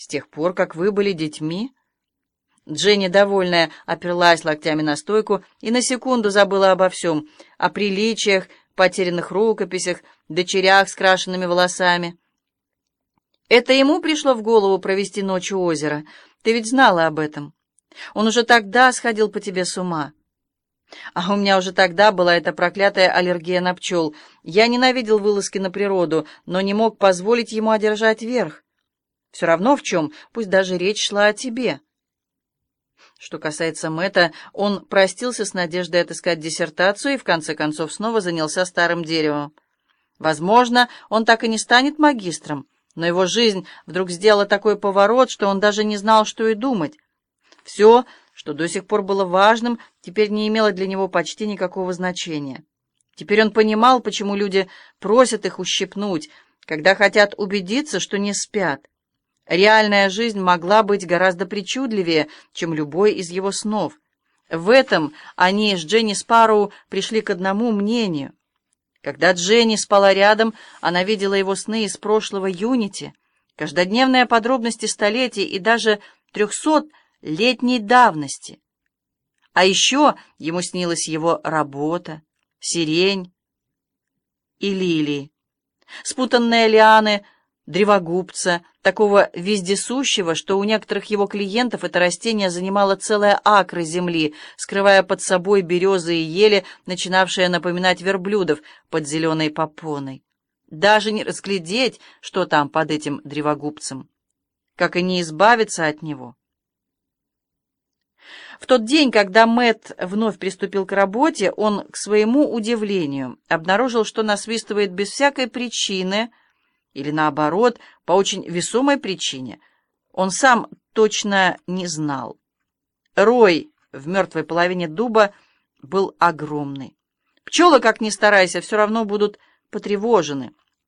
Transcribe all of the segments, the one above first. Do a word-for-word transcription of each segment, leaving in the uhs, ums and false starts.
С тех пор, как вы были детьми?» Дженни, довольная, оперлась локтями на стойку и на секунду забыла обо всем, о приличиях, потерянных рукописях, дочерях с крашенными волосами. «Это ему пришло в голову провести ночь у озера? Ты ведь знала об этом. Он уже тогда сходил по тебе с ума. А у меня уже тогда была эта проклятая аллергия на пчел. Я ненавидел вылазки на природу, но не мог позволить ему одержать верх. Все равно в чем, пусть даже речь шла о тебе». Что касается Мэтта, он простился с надеждой отыскать диссертацию и в конце концов снова занялся старым деревом. Возможно, он так и не станет магистром, но его жизнь вдруг сделала такой поворот, что он даже не знал, что и думать. Все, что до сих пор было важным, теперь не имело для него почти никакого значения. Теперь он понимал, почему люди просят их ущипнуть, когда хотят убедиться, что не спят. Реальная жизнь могла быть гораздо причудливее, чем любой из его снов. В этом они с Дженни Спарроу пришли к одному мнению. Когда Дженни спала рядом, она видела его сны из прошлого Юнити, каждодневные подробности столетий и даже трехсотлетней давности. А еще ему снилась его работа, сирень и лилии, спутанные лианы древогубца, такого вездесущего, что у некоторых его клиентов это растение занимало целые акры земли, скрывая под собой березы и ели, начинавшие напоминать верблюдов под зеленой попоной. Даже не разглядеть, что там под этим древогубцем, как и не избавиться от него. В тот день, когда Мэтт вновь приступил к работе, он, к своему удивлению, обнаружил, что насвистывает без всякой причины, или, наоборот, по очень весомой причине. Он сам точно не знал. Рой в мертвой половине дуба был огромный. Пчелы, как ни старайся, все равно будут потревожены.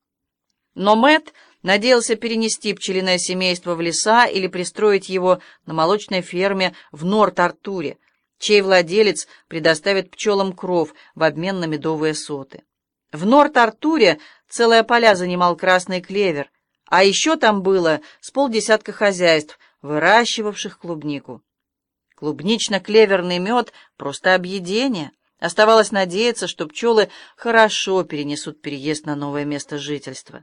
Но Мэтт надеялся перенести пчелиное семейство в леса или пристроить его на молочной ферме в Норт-Артуре, чей владелец предоставит пчелам кров в обмен на медовые соты. В Норт-Артуре целые поля занимал красный клевер, а еще там было с полдесятка хозяйств, выращивавших клубнику. Клубнично-клеверный мед — просто объедение. Оставалось надеяться, что пчелы хорошо перенесут переезд на новое место жительства.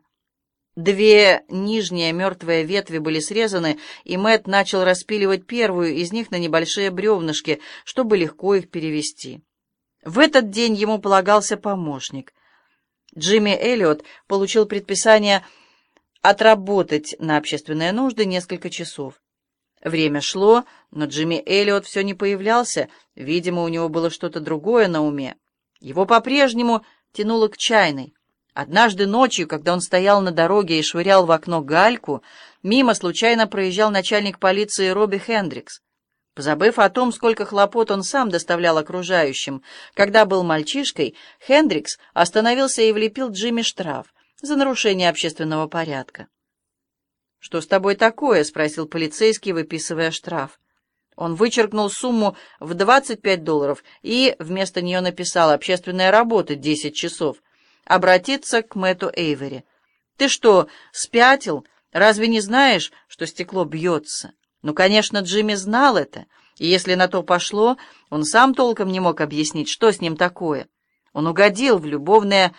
Две нижние мертвые ветви были срезаны, и Мэтт начал распиливать первую из них на небольшие бревнышки, чтобы легко их перевести. В этот день ему полагался помощник. Джимми Эллиот получил предписание отработать на общественные нужды несколько часов. Время шло, но Джимми Эллиот все не появлялся, видимо, у него было что-то другое на уме. Его по-прежнему тянуло к чайной. Однажды ночью, когда он стоял на дороге и швырял в окно гальку, мимо случайно проезжал начальник полиции Робби Хендрикс. Позабыв о том, сколько хлопот он сам доставлял окружающим, когда был мальчишкой, Хендрикс остановился и влепил Джимми штраф за нарушение общественного порядка. «Что с тобой такое?» — спросил полицейский, выписывая штраф. Он вычеркнул сумму в двадцать пять долларов и вместо нее написал «Общественная работа, десять часов». Обратиться к Мэтту Эйвери. «Ты что, спятил? Разве не знаешь, что стекло бьется?» Ну, конечно, Джимми знал это, и если на то пошло, он сам толком не мог объяснить, что с ним такое. Он угодил в любовные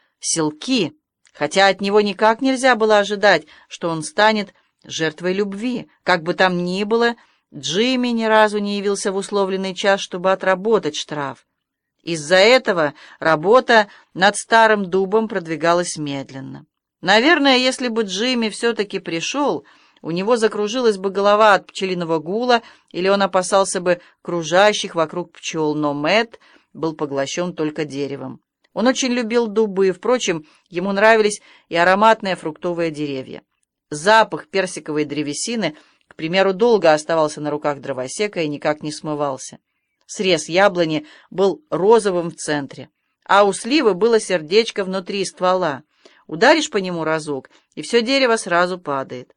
селки, хотя от него никак нельзя было ожидать, что он станет жертвой любви. Как бы там ни было, Джимми ни разу не явился в условленный час, чтобы отработать штраф. Из-за этого работа над старым дубом продвигалась медленно. Наверное, если бы Джимми все-таки пришел, у него закружилась бы голова от пчелиного гула, или он опасался бы кружащих вокруг пчел, но Мэтт был поглощен только деревом. Он очень любил дубы, впрочем, ему нравились и ароматные фруктовые деревья. Запах персиковой древесины, к примеру, долго оставался на руках дровосека и никак не смывался. Срез яблони был розовым в центре, а у сливы было сердечко внутри ствола. Ударишь по нему разок, и все дерево сразу падает.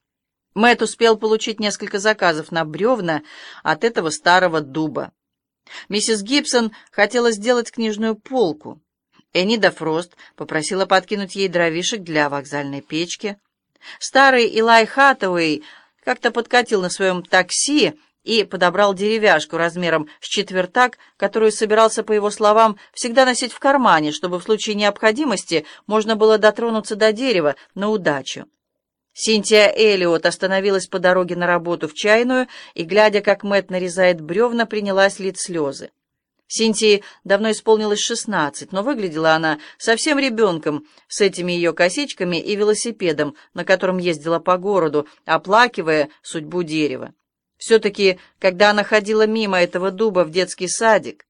Мэтт успел получить несколько заказов на бревна от этого старого дуба. Миссис Гибсон хотела сделать книжную полку. Энида Фрост попросила подкинуть ей дровишек для вокзальной печки. Старый Илай Хаттауэй Как-то подкатил на своем такси и подобрал деревяшку размером с четвертак, которую собирался, по его словам, всегда носить в кармане, чтобы в случае необходимости можно было дотронуться до дерева на удачу. Синтия Эллиот остановилась по дороге на работу в чайную и, глядя, как Мэтт нарезает бревна, принялась лить слезы. Синтии давно исполнилось шестнадцать, но выглядела она совсем ребенком с этими ее косичками и велосипедом, на котором ездила по городу, оплакивая судьбу дерева. Все-таки, когда она ходила мимо этого дуба в детский садик...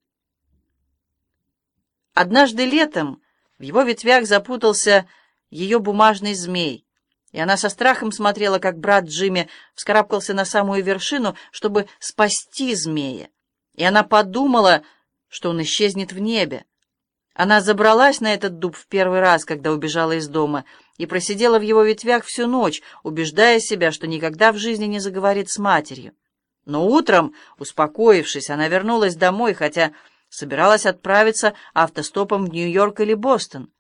Однажды летом в его ветвях запутался ее бумажный змей, и она со страхом смотрела, как брат Джимми вскарабкался на самую вершину, чтобы спасти змея. И она подумала, что он исчезнет в небе. Она забралась на этот дуб в первый раз, когда убежала из дома, и просидела в его ветвях всю ночь, убеждая себя, что никогда в жизни не заговорит с матерью. Но утром, успокоившись, она вернулась домой, хотя собиралась отправиться автостопом в Нью-Йорк или Бостон.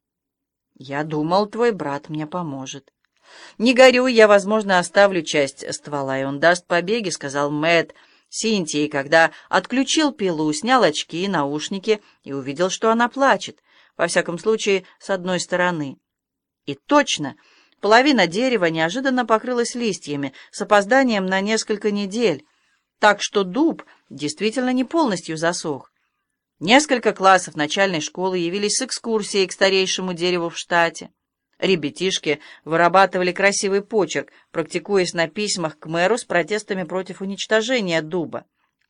«Я думал, твой брат мне поможет». «Не горюй, я, возможно, оставлю часть ствола, и он даст побеги», — сказал Мэтт Синтии, когда отключил пилу, снял очки и наушники и увидел, что она плачет, во всяком случае, с одной стороны. И точно, половина дерева неожиданно покрылась листьями с опозданием на несколько недель, так что дуб действительно не полностью засох. Несколько классов начальной школы явились с экскурсией к старейшему дереву в штате. Ребятишки вырабатывали красивый почерк, практикуясь на письмах к мэру с протестами против уничтожения дуба.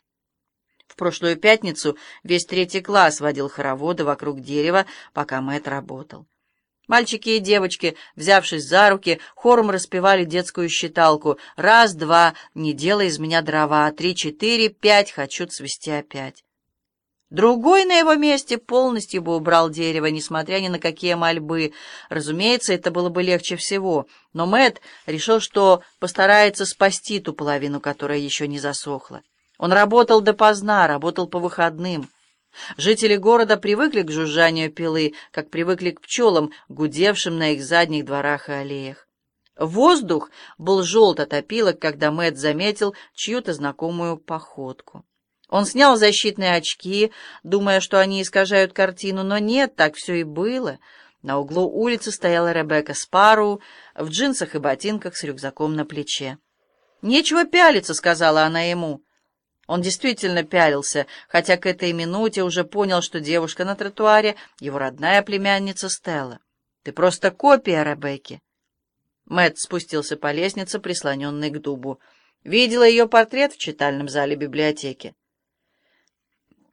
В прошлую пятницу весь третий класс водил хороводы вокруг дерева, пока Мэтт работал. Мальчики и девочки, взявшись за руки, хором распевали детскую считалку: «Раз, два, не делай из меня дрова, три, четыре, пять, хочу цвести опять». Другой на его месте полностью бы убрал дерево, несмотря ни на какие мольбы. Разумеется, это было бы легче всего, но Мэтт решил, что постарается спасти ту половину, которая еще не засохла. Он работал допоздна, работал по выходным. Жители города привыкли к жужжанию пилы, как привыкли к пчелам, гудевшим на их задних дворах и аллеях. Воздух был желт от опилок, когда Мэтт заметил чью-то знакомую походку. Он снял защитные очки, думая, что они искажают картину, но нет, так все и было. На углу улицы стояла Ребекка Спарроу в джинсах и ботинках с рюкзаком на плече. «Нечего пялиться», — сказала она ему. Он действительно пялился, хотя к этой минуте уже понял, что девушка на тротуаре — его родная племянница Стелла. «Ты просто копия Ребекки». Мэтт спустился по лестнице, прислоненной к дубу. Видела ее портрет в читальном зале библиотеки.